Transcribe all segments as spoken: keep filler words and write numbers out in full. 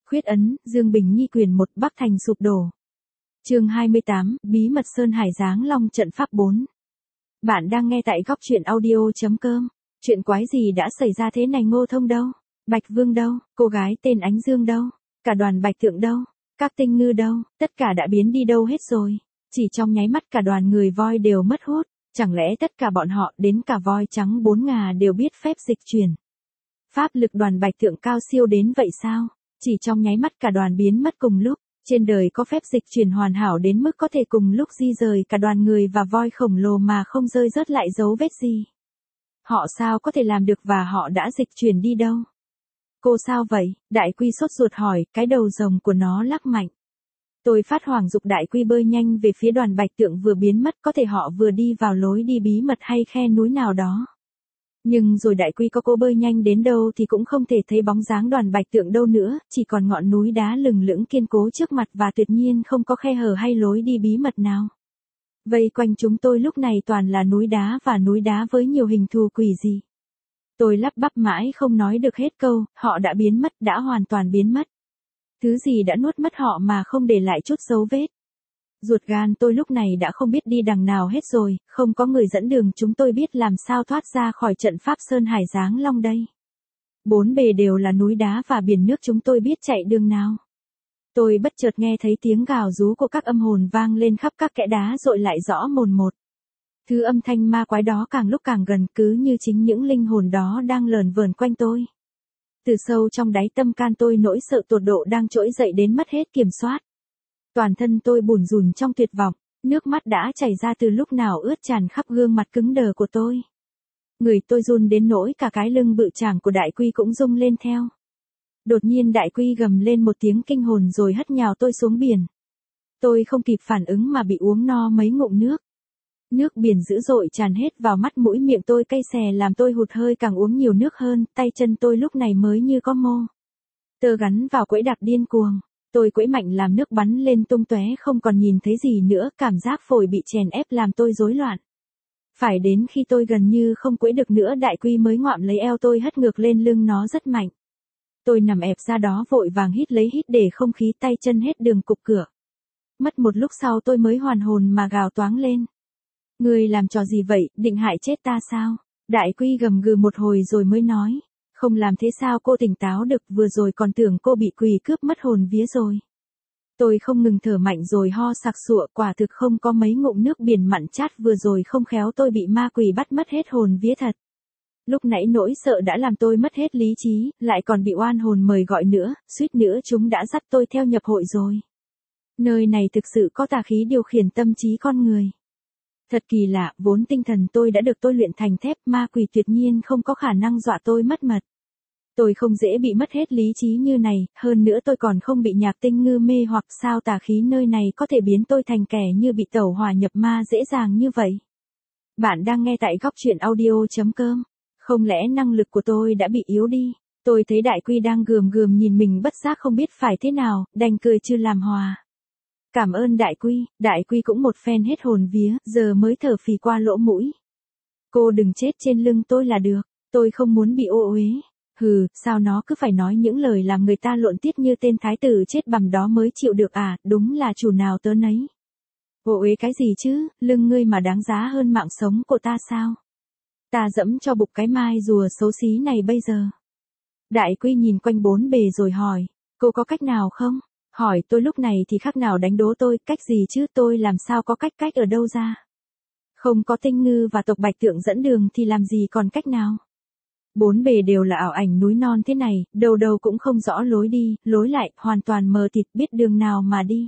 Khuyết ấn, Dương Bình Nhi quyền một, Bắc Thành sụp đổ. Chương hai mươi tám, Bí mật Sơn Hải Giáng Long trận pháp bốn. Bạn đang nghe tại góc truyện audio.com. Chuyện quái gì đã xảy ra thế này, Ngô Thông đâu? Bạch Vương đâu? Cô gái tên Ánh Dương đâu? Cả đoàn Bạch Tượng đâu? Các tinh ngư đâu? Tất cả đã biến đi đâu hết rồi? Chỉ trong nháy mắt cả đoàn người voi đều mất hút. Chẳng lẽ tất cả bọn họ, đến cả voi trắng bốn ngà đều biết phép dịch chuyển? Pháp lực đoàn Bạch Tượng cao siêu đến vậy sao? Chỉ trong nháy mắt cả đoàn biến mất cùng lúc. Trên đời có phép dịch chuyển hoàn hảo đến mức có thể cùng lúc di rời cả đoàn người và voi khổng lồ mà không rơi rớt lại dấu vết gì? Họ sao có thể làm được và họ đã dịch chuyển đi đâu? Cô sao vậy? Đại Quy sốt ruột hỏi, cái đầu rồng của nó lắc mạnh. Tôi phát hoảng dục Đại Quy bơi nhanh về phía đoàn Bạch Tượng vừa biến mất, có thể họ vừa đi vào lối đi bí mật hay khe núi nào đó. Nhưng rồi Đại Quy có cô bơi nhanh đến đâu thì cũng không thể thấy bóng dáng đoàn Bạch Tượng đâu nữa, chỉ còn ngọn núi đá lừng lững kiên cố trước mặt và tuyệt nhiên không có khe hở hay lối đi bí mật nào. Vây quanh chúng tôi lúc này toàn là núi đá và núi đá với nhiều hình thù quỷ dị. Tôi lắp bắp mãi không nói được hết câu, họ đã biến mất, đã hoàn toàn biến mất. Thứ gì đã nuốt mất họ mà không để lại chút dấu vết. Ruột gan tôi lúc này đã không biết đi đằng nào hết rồi, không có người dẫn đường chúng tôi biết làm sao thoát ra khỏi trận pháp Sơn Hải Giáng Long đây. Bốn bề đều là núi đá và biển nước, chúng tôi biết chạy đường nào. Tôi bất chợt nghe thấy tiếng gào rú của các âm hồn vang lên khắp các kẽ đá dội lại rõ mồn một. Thứ âm thanh ma quái đó càng lúc càng gần, cứ như chính những linh hồn đó đang lờn vờn quanh tôi. Từ sâu trong đáy tâm can tôi nỗi sợ tột độ đang trỗi dậy đến mất hết kiểm soát. Toàn thân tôi bủn rủn trong tuyệt vọng, nước mắt đã chảy ra từ lúc nào ướt tràn khắp gương mặt cứng đờ của tôi. Người tôi run đến nỗi cả cái lưng bự chảng của Đại Quy cũng rung lên theo. Đột nhiên Đại Quy gầm lên một tiếng kinh hồn rồi hất nhào tôi xuống biển. Tôi không kịp phản ứng mà bị uống no mấy ngụm nước. Nước biển dữ dội tràn hết vào mắt mũi miệng tôi cay xè làm tôi hụt hơi, càng uống nhiều nước hơn, tay chân tôi lúc này mới như có mô tơ gắn vào quẫy đạp điên cuồng. Tôi quẫy mạnh làm nước bắn lên tung tóe, không còn nhìn thấy gì nữa, cảm giác phổi bị chèn ép làm tôi rối loạn. Phải đến khi tôi gần như không quẫy được nữa, Đại Quy mới ngoạm lấy eo tôi hất ngược lên lưng nó rất mạnh. Tôi nằm ẹp ra đó vội vàng hít lấy hít để không khí, tay chân hết đường cục cửa. Mất một lúc sau tôi mới hoàn hồn mà gào toáng lên. Người làm trò gì vậy, định hại chết ta sao? Đại Quy gầm gừ một hồi rồi mới nói. Không làm thế sao cô tỉnh táo được, vừa rồi còn tưởng cô bị quỷ cướp mất hồn vía rồi. Tôi không ngừng thở mạnh rồi ho sặc sụa, quả thực không có mấy ngụm nước biển mặn chát vừa rồi không khéo tôi bị ma quỷ bắt mất hết hồn vía thật. Lúc nãy nỗi sợ đã làm tôi mất hết lý trí, lại còn bị oan hồn mời gọi nữa, suýt nữa chúng đã dắt tôi theo nhập hội rồi. Nơi này thực sự có tà khí điều khiển tâm trí con người. Thật kỳ lạ, vốn tinh thần tôi đã được tôi luyện thành thép, ma quỷ tuyệt nhiên không có khả năng dọa tôi mất mật. Tôi không dễ bị mất hết lý trí như này, hơn nữa tôi còn không bị nhạc tinh ngư mê hoặc, sao tà khí nơi này có thể biến tôi thành kẻ như bị tẩu hỏa nhập ma dễ dàng như vậy. Bạn đang nghe tại góc truyện audio.com. Không lẽ năng lực của tôi đã bị yếu đi? Tôi thấy Đại Quy đang gườm gườm nhìn mình bất giác không biết phải thế nào, đành cười chưa làm hòa. Cảm ơn Đại Quy, Đại Quy cũng một phen hết hồn vía, giờ mới thở phì qua lỗ mũi. Cô đừng chết trên lưng tôi là được, tôi không muốn bị ô uế. Hừ, sao nó cứ phải nói những lời làm người ta lộn tiết như tên thái tử chết bằm đó mới chịu được à, đúng là chủ nào tớ nấy. Ô uế cái gì chứ, lưng ngươi mà đáng giá hơn mạng sống của ta sao? Ta dẫm cho bục cái mai rùa xấu xí này bây giờ. Đại Quy nhìn quanh bốn bề rồi hỏi, cô có cách nào không? Hỏi tôi lúc này thì khác nào đánh đố tôi, cách gì chứ, tôi làm sao có cách, cách ở đâu ra? Không có tinh ngư và tộc Bạch Tượng dẫn đường thì làm gì còn cách nào? Bốn bề đều là ảo ảnh núi non thế này, đầu đầu cũng không rõ lối đi, lối lại, hoàn toàn mờ tịt, biết đường nào mà đi.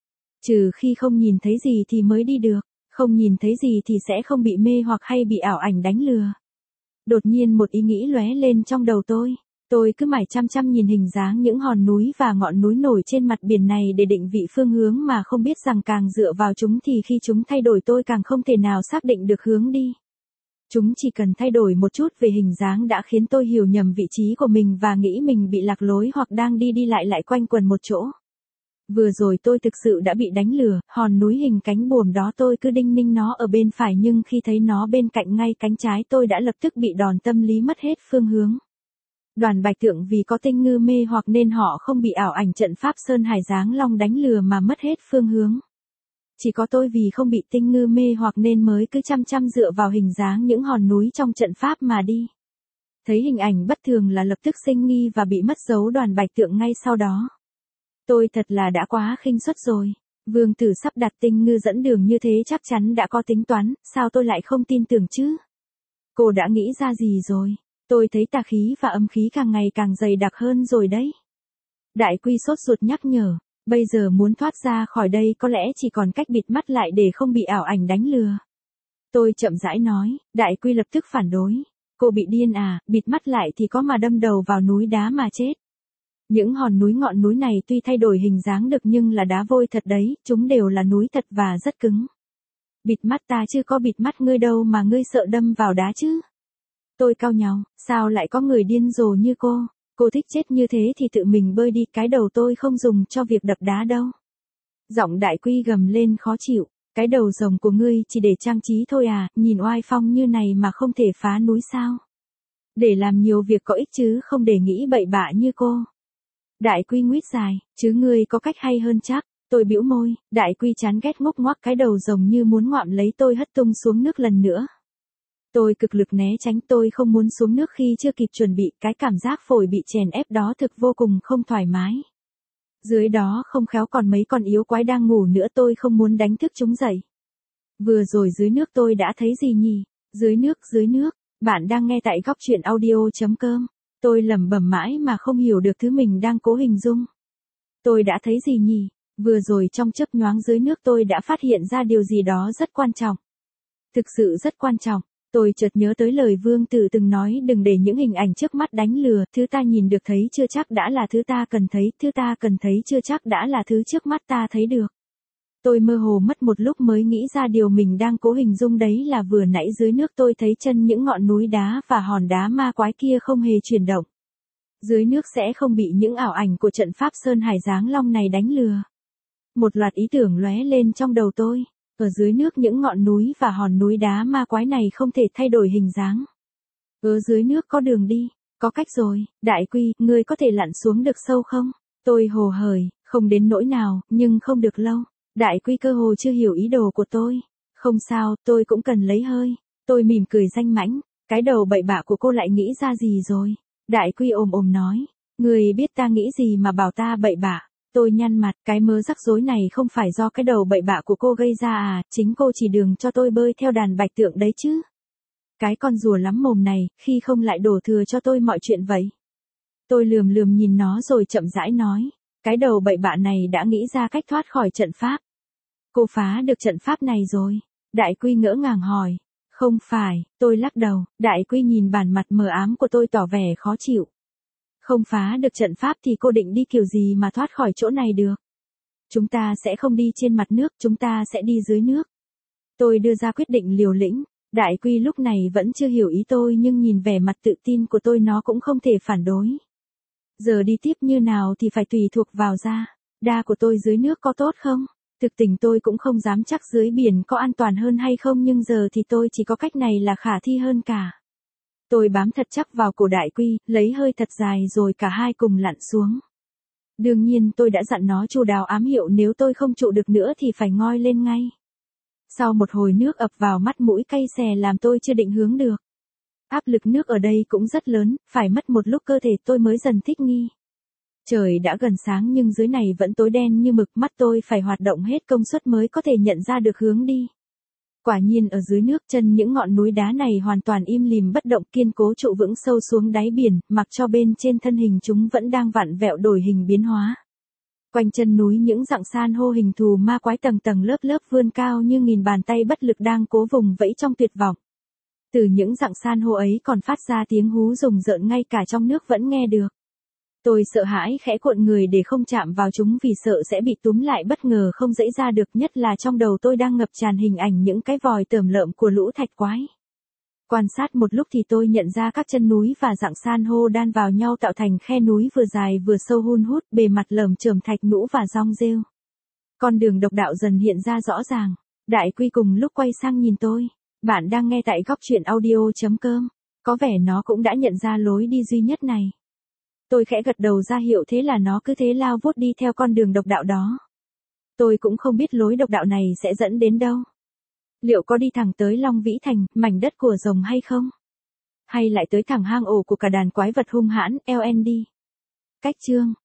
Trừ khi không nhìn thấy gì thì mới đi được, không nhìn thấy gì thì sẽ không bị mê hoặc hay bị ảo ảnh đánh lừa. Đột nhiên một ý nghĩ lóe lên trong đầu tôi. Tôi cứ mải chăm chăm nhìn hình dáng những hòn núi và ngọn núi nổi trên mặt biển này để định vị phương hướng, mà không biết rằng càng dựa vào chúng thì khi chúng thay đổi tôi càng không thể nào xác định được hướng đi. Chúng chỉ cần thay đổi một chút về hình dáng đã khiến tôi hiểu nhầm vị trí của mình và nghĩ mình bị lạc lối hoặc đang đi đi lại lại quanh quần một chỗ. Vừa rồi tôi thực sự đã bị đánh lừa, hòn núi hình cánh buồm đó tôi cứ đinh ninh nó ở bên phải nhưng khi thấy nó bên cạnh ngay cánh trái tôi đã lập tức bị đòn tâm lý mất hết phương hướng. Đoàn Bạch Tượng vì có Tinh Ngư mê hoặc nên họ không bị ảo ảnh trận pháp Sơn Hải Giáng Long đánh lừa mà mất hết phương hướng. Chỉ có tôi vì không bị Tinh Ngư mê hoặc nên mới cứ chăm chăm dựa vào hình dáng những hòn núi trong trận pháp mà đi. Thấy hình ảnh bất thường là lập tức sinh nghi và bị mất dấu Đoàn Bạch Tượng ngay sau đó. Tôi thật là đã quá khinh suất rồi. Vương tử sắp đặt Tinh Ngư dẫn đường như thế chắc chắn đã có tính toán, sao tôi lại không tin tưởng chứ? Cô đã nghĩ ra gì rồi? Tôi thấy tà khí và âm khí càng ngày càng dày đặc hơn rồi đấy. Đại Quy sốt ruột nhắc nhở, bây giờ muốn thoát ra khỏi đây có lẽ chỉ còn cách bịt mắt lại để không bị ảo ảnh đánh lừa. Tôi chậm rãi nói, Đại Quy lập tức phản đối. Cô bị điên à, bịt mắt lại thì có mà đâm đầu vào núi đá mà chết. Những hòn núi ngọn núi này tuy thay đổi hình dáng được nhưng là đá vôi thật đấy, chúng đều là núi thật và rất cứng. Bịt mắt ta chứ có bịt mắt ngươi đâu mà ngươi sợ đâm vào đá chứ. Tôi cau nhàu, sao lại có người điên rồ như cô, cô thích chết như thế thì tự mình bơi đi, cái đầu tôi không dùng cho việc đập đá đâu. Giọng Đại Quy gầm lên khó chịu, cái đầu rồng của ngươi chỉ để trang trí thôi à, nhìn oai phong như này mà không thể phá núi sao. Để làm nhiều việc có ích chứ không để nghĩ bậy bạ như cô. Đại Quy nguyết dài, chứ ngươi có cách hay hơn chắc. Tôi bĩu môi, Đại Quy chán ghét ngốc ngoác cái đầu rồng như muốn ngoạm lấy tôi hất tung xuống nước lần nữa. Tôi cực lực né tránh, tôi không muốn xuống nước khi chưa kịp chuẩn bị, cái cảm giác phổi bị chèn ép đó thực vô cùng không thoải mái. Dưới đó không khéo còn mấy con yếu quái đang ngủ nữa, tôi không muốn đánh thức chúng dậy. Vừa rồi dưới nước tôi đã thấy gì nhỉ? Dưới nước, dưới nước, bạn đang nghe tại góc truyện audio chấm com. Tôi lẩm bẩm mãi mà không hiểu được thứ mình đang cố hình dung. Tôi đã thấy gì nhỉ? Vừa rồi trong chớp nhoáng dưới nước tôi đã phát hiện ra điều gì đó rất quan trọng. Thực sự rất quan trọng. Tôi chợt nhớ tới lời Vương Tử từng nói, đừng để những hình ảnh trước mắt đánh lừa, thứ ta nhìn được thấy chưa chắc đã là thứ ta cần thấy, thứ ta cần thấy chưa chắc đã là thứ trước mắt ta thấy được. Tôi mơ hồ mất một lúc mới nghĩ ra điều mình đang cố hình dung đấy là vừa nãy dưới nước tôi thấy chân những ngọn núi đá và hòn đá ma quái kia không hề chuyển động. Dưới nước sẽ không bị những ảo ảnh của trận pháp Sơn Hải Giáng Long này đánh lừa. Một loạt ý tưởng lóe lên trong đầu tôi. Ở dưới nước những ngọn núi và hòn núi đá ma quái này không thể thay đổi hình dáng. Ở dưới nước có đường đi, có cách rồi. Đại Quy, ngươi có thể lặn xuống được sâu không? Tôi hồ hởi, không đến nỗi nào, nhưng không được lâu. Đại Quy cơ hồ chưa hiểu ý đồ của tôi. Không sao, tôi cũng cần lấy hơi. Tôi mỉm cười danh mãnh, cái đầu bậy bạ của cô lại nghĩ ra gì rồi? Đại Quy ồm ồm nói, ngươi biết ta nghĩ gì mà bảo ta bậy bạ. Tôi nhăn mặt, cái mớ rắc rối này không phải do cái đầu bậy bạ của cô gây ra à, chính cô chỉ đường cho tôi bơi theo đàn Bạch Tượng đấy chứ. Cái con rùa lắm mồm này, khi không lại đổ thừa cho tôi mọi chuyện vậy. Tôi lườm lườm nhìn nó rồi chậm rãi nói, cái đầu bậy bạ này đã nghĩ ra cách thoát khỏi trận pháp. Cô phá được trận pháp này rồi. Đại Quy ngỡ ngàng hỏi, không phải, tôi lắc đầu. Đại Quy nhìn bản mặt mờ ám của tôi tỏ vẻ khó chịu. Không phá được trận pháp thì cô định đi kiểu gì mà thoát khỏi chỗ này được? Chúng ta sẽ không đi trên mặt nước, chúng ta sẽ đi dưới nước. Tôi đưa ra quyết định liều lĩnh. Đại Quy lúc này vẫn chưa hiểu ý tôi nhưng nhìn vẻ mặt tự tin của tôi nó cũng không thể phản đối. Giờ đi tiếp như nào thì phải tùy thuộc vào ra. Đa của tôi dưới nước có tốt không? Thực tình tôi cũng không dám chắc dưới biển có an toàn hơn hay không nhưng giờ thì tôi chỉ có cách này là khả thi hơn cả. Tôi bám thật chắc vào cổ Đại Quy, lấy hơi thật dài rồi cả hai cùng lặn xuống. Đương nhiên tôi đã dặn nó chu đáo ám hiệu nếu tôi không trụ được nữa thì phải ngoi lên ngay. Sau một hồi nước ập vào mắt mũi cay xè làm tôi chưa định hướng được. Áp lực nước ở đây cũng rất lớn, phải mất một lúc cơ thể tôi mới dần thích nghi. Trời đã gần sáng nhưng dưới này vẫn tối đen như mực, mắt tôi phải hoạt động hết công suất mới có thể nhận ra được hướng đi. Quả nhiên ở dưới nước chân những ngọn núi đá này hoàn toàn im lìm bất động kiên cố trụ vững sâu xuống đáy biển, mặc cho bên trên thân hình chúng vẫn đang vặn vẹo đổi hình biến hóa. Quanh chân núi những dặng san hô hình thù ma quái tầng tầng lớp lớp vươn cao như nghìn bàn tay bất lực đang cố vùng vẫy trong tuyệt vọng. Từ những dặng san hô ấy còn phát ra tiếng hú rùng rợn ngay cả trong nước vẫn nghe được. Tôi sợ hãi khẽ cuộn người để không chạm vào chúng vì sợ sẽ bị túm lại bất ngờ không dãy ra được, nhất là trong đầu tôi đang ngập tràn hình ảnh những cái vòi tởm lợm của lũ thạch quái. Quan sát một lúc thì tôi nhận ra các chân núi và dặng san hô đan vào nhau tạo thành khe núi vừa dài vừa sâu hun hút, bề mặt lởm chởm thạch nhũ và rong rêu. Con đường độc đạo dần hiện ra rõ ràng. Đại Quy cùng lúc quay sang nhìn tôi. Bạn đang nghe tại góc truyện audio chấm com. Có vẻ nó cũng đã nhận ra lối đi duy nhất này. Tôi khẽ gật đầu ra hiệu thế là nó cứ thế lao vút đi theo con đường độc đạo đó. Tôi cũng không biết lối độc đạo này sẽ dẫn đến đâu. Liệu có đi thẳng tới Long Vĩ Thành, mảnh đất của rồng hay không? Hay lại tới thẳng hang ổ của cả đàn quái vật hung hãn, lờ en đê? Cách chương